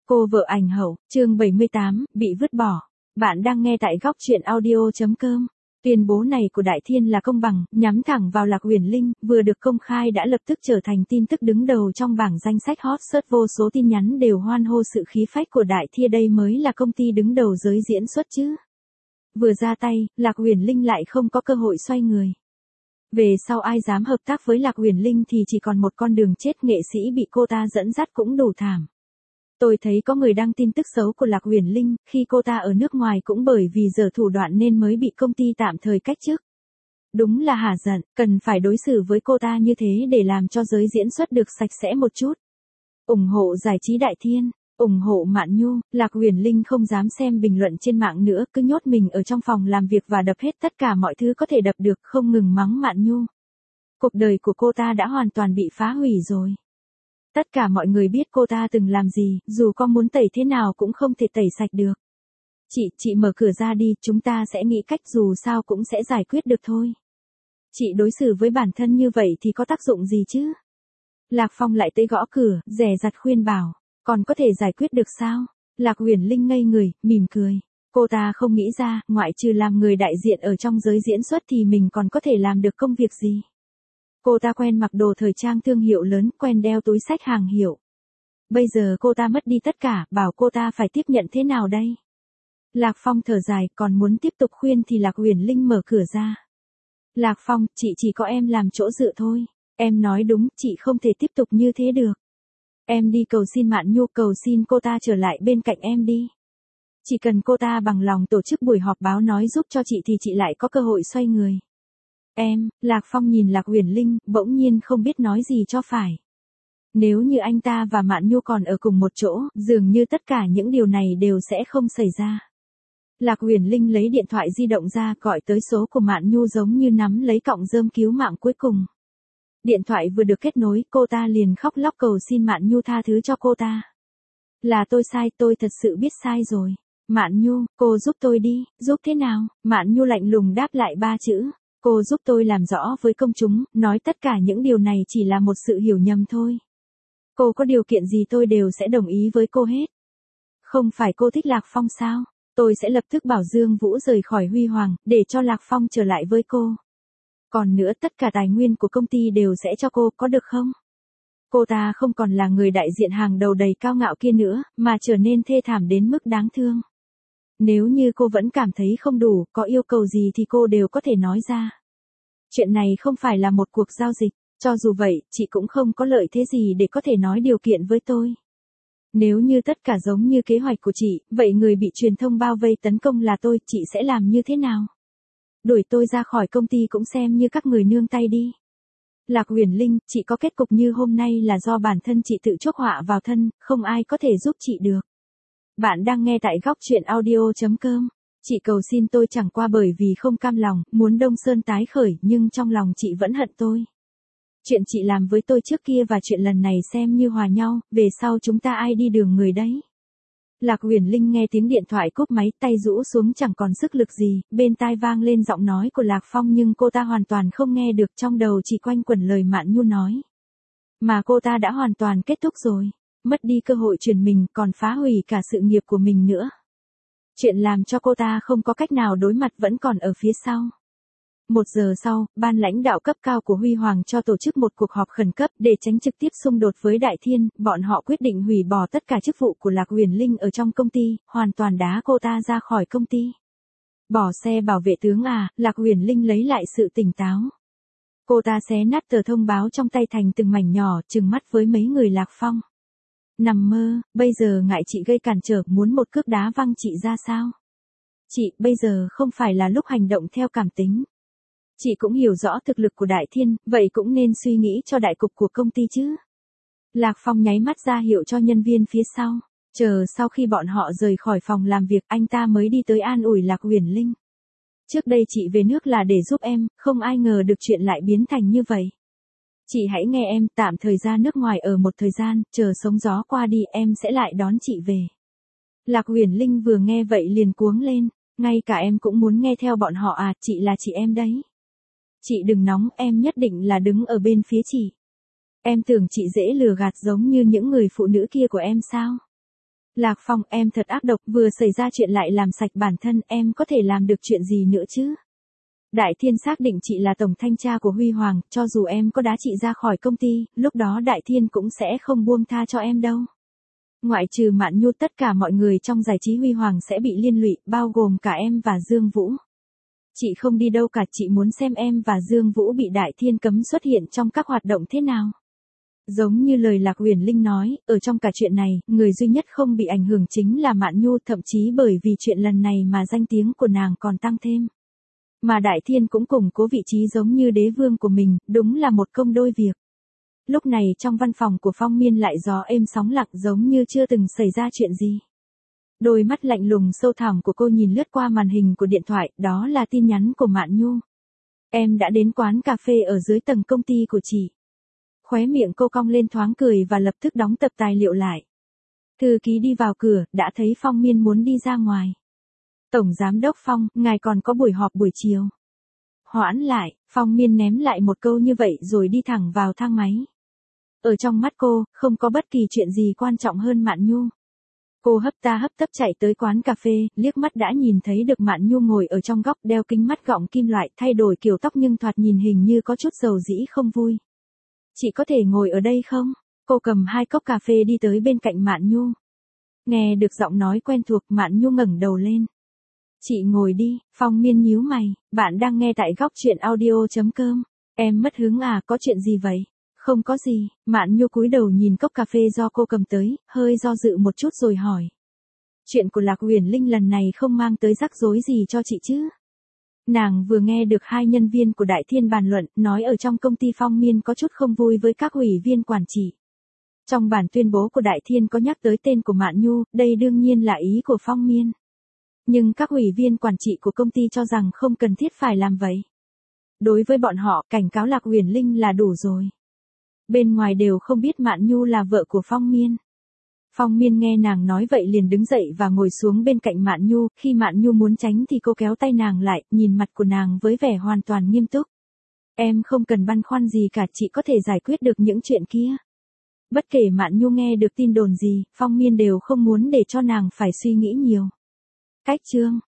Cô vợ ảnh hậu, chương 78, bị vứt bỏ. Bạn đang nghe tại góc truyện audio.com. Tuyên bố này của Đại Thiên là công bằng, nhắm thẳng vào Lạc Uyển Linh, vừa được công khai đã lập tức trở thành tin tức đứng đầu trong bảng danh sách hot search, vô số tin nhắn đều hoan hô sự khí phách của Đại Thiên, đây mới là công ty đứng đầu giới diễn xuất chứ. Vừa ra tay, Lạc Uyển Linh lại không có cơ hội xoay người. Về sau ai dám hợp tác với Lạc Uyển Linh thì chỉ còn một con đường chết, nghệ sĩ bị cô ta dẫn dắt cũng đủ thảm. Tôi thấy có người đăng tin tức xấu của Lạc Uyển Linh, khi cô ta ở nước ngoài cũng bởi vì giở thủ đoạn nên mới bị công ty tạm thời cách chức. Đúng là hả giận, cần phải đối xử với cô ta như thế để làm cho giới diễn xuất được sạch sẽ một chút. Ủng hộ giải trí Đại Thiên, ủng hộ Mạn Nhu. Lạc Uyển Linh không dám xem bình luận trên mạng nữa, cứ nhốt mình ở trong phòng làm việc và đập hết tất cả mọi thứ có thể đập được, không ngừng mắng Mạn Nhu. Cuộc đời của cô ta đã hoàn toàn bị phá hủy rồi. Tất cả mọi người biết cô ta từng làm gì, dù có muốn tẩy thế nào cũng không thể tẩy sạch được. Chị mở cửa ra đi, chúng ta sẽ nghĩ cách, dù sao cũng sẽ giải quyết được thôi. Chị đối xử với bản thân như vậy thì có tác dụng gì chứ? Lạc Phong lại tới gõ cửa, dè dặt khuyên bảo, còn có thể giải quyết được sao? Lạc Uyển Linh ngây người, mỉm cười. Cô ta không nghĩ ra, ngoại trừ làm người đại diện ở trong giới diễn xuất thì mình còn có thể làm được công việc gì. Cô ta quen mặc đồ thời trang thương hiệu lớn, quen đeo túi xách hàng hiệu. Bây giờ cô ta mất đi tất cả, bảo cô ta phải tiếp nhận thế nào đây? Lạc Phong thở dài, còn muốn tiếp tục khuyên thì Lạc Uyển Linh mở cửa ra. Lạc Phong, chị chỉ có em làm chỗ dựa thôi. Em nói đúng, chị không thể tiếp tục như thế được. Em đi cầu xin Mạn Nhu, cầu xin cô ta trở lại bên cạnh em đi. Chỉ cần cô ta bằng lòng tổ chức buổi họp báo nói giúp cho chị thì chị lại có cơ hội xoay người. Lạc Phong nhìn Lạc Uyển Linh, bỗng nhiên không biết nói gì cho phải. Nếu như anh ta và Mạn Nhu còn ở cùng một chỗ, dường như tất cả những điều này đều sẽ không xảy ra. Lạc Uyển Linh lấy điện thoại di động ra, gọi tới số của Mạn Nhu, giống như nắm lấy cọng rơm cứu mạng cuối cùng. Điện thoại vừa được kết nối, cô ta liền khóc lóc cầu xin Mạn Nhu tha thứ cho cô ta. Là tôi sai, tôi thật sự biết sai rồi. Mạn Nhu, cô giúp tôi đi. Giúp thế nào? Mạn Nhu lạnh lùng đáp lại 3 chữ. Cô giúp tôi làm rõ với công chúng, nói tất cả những điều này chỉ là một sự hiểu nhầm thôi. Cô có điều kiện gì tôi đều sẽ đồng ý với cô hết. Không phải cô thích Lạc Phong sao? Tôi sẽ lập tức bảo Dương Vũ rời khỏi Huy Hoàng, để cho Lạc Phong trở lại với cô. Còn nữa, tất cả tài nguyên của công ty đều sẽ cho cô, có được không? Cô ta không còn là người đại diện hàng đầu đầy cao ngạo kia nữa, mà trở nên thê thảm đến mức đáng thương. Nếu như cô vẫn cảm thấy không đủ, có yêu cầu gì thì cô đều có thể nói ra. Chuyện này không phải là một cuộc giao dịch, cho dù vậy, chị cũng không có lợi thế gì để có thể nói điều kiện với tôi. Nếu như tất cả giống như kế hoạch của chị, vậy người bị truyền thông bao vây tấn công là tôi, chị sẽ làm như thế nào? Đuổi tôi ra khỏi công ty cũng xem như các người nương tay đi. Lạc Uyển Linh, chị có kết cục như hôm nay là do bản thân chị tự chuốc họa vào thân, không ai có thể giúp chị được. Bạn đang nghe tại góc truyện audio.com. Chị cầu xin tôi chẳng qua bởi vì không cam lòng, muốn Đông Sơn tái khởi, nhưng trong lòng chị vẫn hận tôi. Chuyện chị làm với tôi trước kia và chuyện lần này xem như hòa nhau, về sau chúng ta ai đi đường người đấy. Lạc Uyển Linh nghe tiếng điện thoại cúp máy, tay rũ xuống chẳng còn sức lực gì, bên tai vang lên giọng nói của Lạc Phong nhưng cô ta hoàn toàn không nghe được, trong đầu chỉ quanh quẩn lời Mạn Nhu nói. Mà cô ta đã hoàn toàn kết thúc rồi, mất đi cơ hội chuyển mình, còn phá hủy cả sự nghiệp của mình nữa. Chuyện làm cho cô ta không có cách nào đối mặt vẫn còn ở phía sau. 1 giờ sau, ban lãnh đạo cấp cao của Huy Hoàng cho tổ chức một cuộc họp khẩn cấp để tránh trực tiếp xung đột với Đại Thiên, bọn họ quyết định hủy bỏ tất cả chức vụ của Lạc Uyển Linh ở trong công ty, hoàn toàn đá cô ta ra khỏi công ty. Bỏ xe bảo vệ tướng à? Lạc Uyển Linh lấy lại sự tỉnh táo. Cô ta xé nát tờ thông báo trong tay thành từng mảnh nhỏ, trừng mắt với mấy người Lạc Phong. Nằm mơ, bây giờ ngại chị gây cản trở, muốn một cước đá văng chị ra sao? Chị, bây giờ không phải là lúc hành động theo cảm tính. Chị cũng hiểu rõ thực lực của Đại Thiên, vậy cũng nên suy nghĩ cho đại cục của công ty chứ. Lạc Phong nháy mắt ra hiệu cho nhân viên phía sau. Chờ sau khi bọn họ rời khỏi phòng làm việc, anh ta mới đi tới an ủi Lạc Uyển Linh. Trước đây chị về nước là để giúp em, không ai ngờ được chuyện lại biến thành như vậy. Chị hãy nghe em, tạm thời ra nước ngoài ở một thời gian, chờ sóng gió qua đi em sẽ lại đón chị về. Lạc Uyển Linh vừa nghe vậy liền cuống lên, ngay cả em cũng muốn nghe theo bọn họ à? Chị là chị em đấy. Chị đừng nóng, em nhất định là đứng ở bên phía chị. Em tưởng chị dễ lừa gạt giống như những người phụ nữ kia của em sao? Lạc Phong, em thật ác độc, vừa xảy ra chuyện lại làm sạch bản thân, em có thể làm được chuyện gì nữa chứ? Đại Thiên xác định chị là tổng thanh tra của Huy Hoàng, cho dù em có đá chị ra khỏi công ty, lúc đó Đại Thiên cũng sẽ không buông tha cho em đâu. Ngoại trừ Mạn Nhu, tất cả mọi người trong giải trí Huy Hoàng sẽ bị liên lụy, bao gồm cả em và Dương Vũ. Chị không đi đâu cả, chị muốn xem em và Dương Vũ bị Đại Thiên cấm xuất hiện trong các hoạt động thế nào. Giống như lời Lạc Uyển Linh nói, ở trong cả chuyện này, người duy nhất không bị ảnh hưởng chính là Mạn Nhu, thậm chí bởi vì chuyện lần này mà danh tiếng của nàng còn tăng thêm. Mà Đại Thiên cũng củng cố vị trí giống như đế vương của mình, đúng là một công đôi việc. Lúc này trong văn phòng của Phong Miên lại gió êm sóng lặng, giống như chưa từng xảy ra chuyện gì. Đôi mắt lạnh lùng sâu thẳm của cô nhìn lướt qua màn hình của điện thoại, đó là tin nhắn của Mạn Nhu. Em đã đến quán cà phê ở dưới tầng công ty của chị. Khóe miệng cô cong lên thoáng cười và lập tức đóng tập tài liệu lại. Thư ký đi vào cửa, đã thấy Phong Miên muốn đi ra ngoài. Tổng giám đốc Phong, ngài còn có buổi họp buổi chiều. Hoãn lại, Phong Miên ném lại một câu như vậy rồi đi thẳng vào thang máy. Ở trong mắt cô, không có bất kỳ chuyện gì quan trọng hơn Mạn Nhu. Cô hấp ta hấp tấp chạy tới quán cà phê, liếc mắt đã nhìn thấy được Mạn Nhu ngồi ở trong góc, đeo kính mắt gọng kim loại, thay đổi kiểu tóc nhưng thoạt nhìn hình như có chút dầu dĩ không vui. Chị có thể ngồi ở đây không? Cô cầm 2 cốc cà phê đi tới bên cạnh Mạn Nhu. Nghe được giọng nói quen thuộc, Mạn Nhu ngẩng đầu lên. Chị ngồi đi. Phong Miên nhíu mày, bạn đang nghe tại góc truyện audio.com. Em mất hứng à, có chuyện gì vậy? Không có gì. Mạn Nhu cúi đầu nhìn cốc cà phê do cô cầm tới, hơi do dự một chút rồi hỏi. Chuyện của Lạc Uyển Linh lần này không mang tới rắc rối gì cho chị chứ? Nàng vừa nghe được 2 nhân viên của Đại Thiên bàn luận, nói ở trong công ty Phong Miên có chút không vui với các ủy viên quản trị. Trong bản tuyên bố của Đại Thiên có nhắc tới tên của Mạn Nhu, đây đương nhiên là ý của Phong Miên. Nhưng các ủy viên quản trị của công ty cho rằng không cần thiết phải làm vậy. Đối với bọn họ, cảnh cáo Lạc Uyển Linh là đủ rồi. Bên ngoài đều không biết Mạn Nhu là vợ của Phong Miên. Phong Miên nghe nàng nói vậy liền đứng dậy và ngồi xuống bên cạnh Mạn Nhu, khi Mạn Nhu muốn tránh thì cô kéo tay nàng lại, nhìn mặt của nàng với vẻ hoàn toàn nghiêm túc. Em không cần băn khoăn gì cả, chị có thể giải quyết được những chuyện kia. Bất kể Mạn Nhu nghe được tin đồn gì, Phong Miên đều không muốn để cho nàng phải suy nghĩ nhiều. Cách chương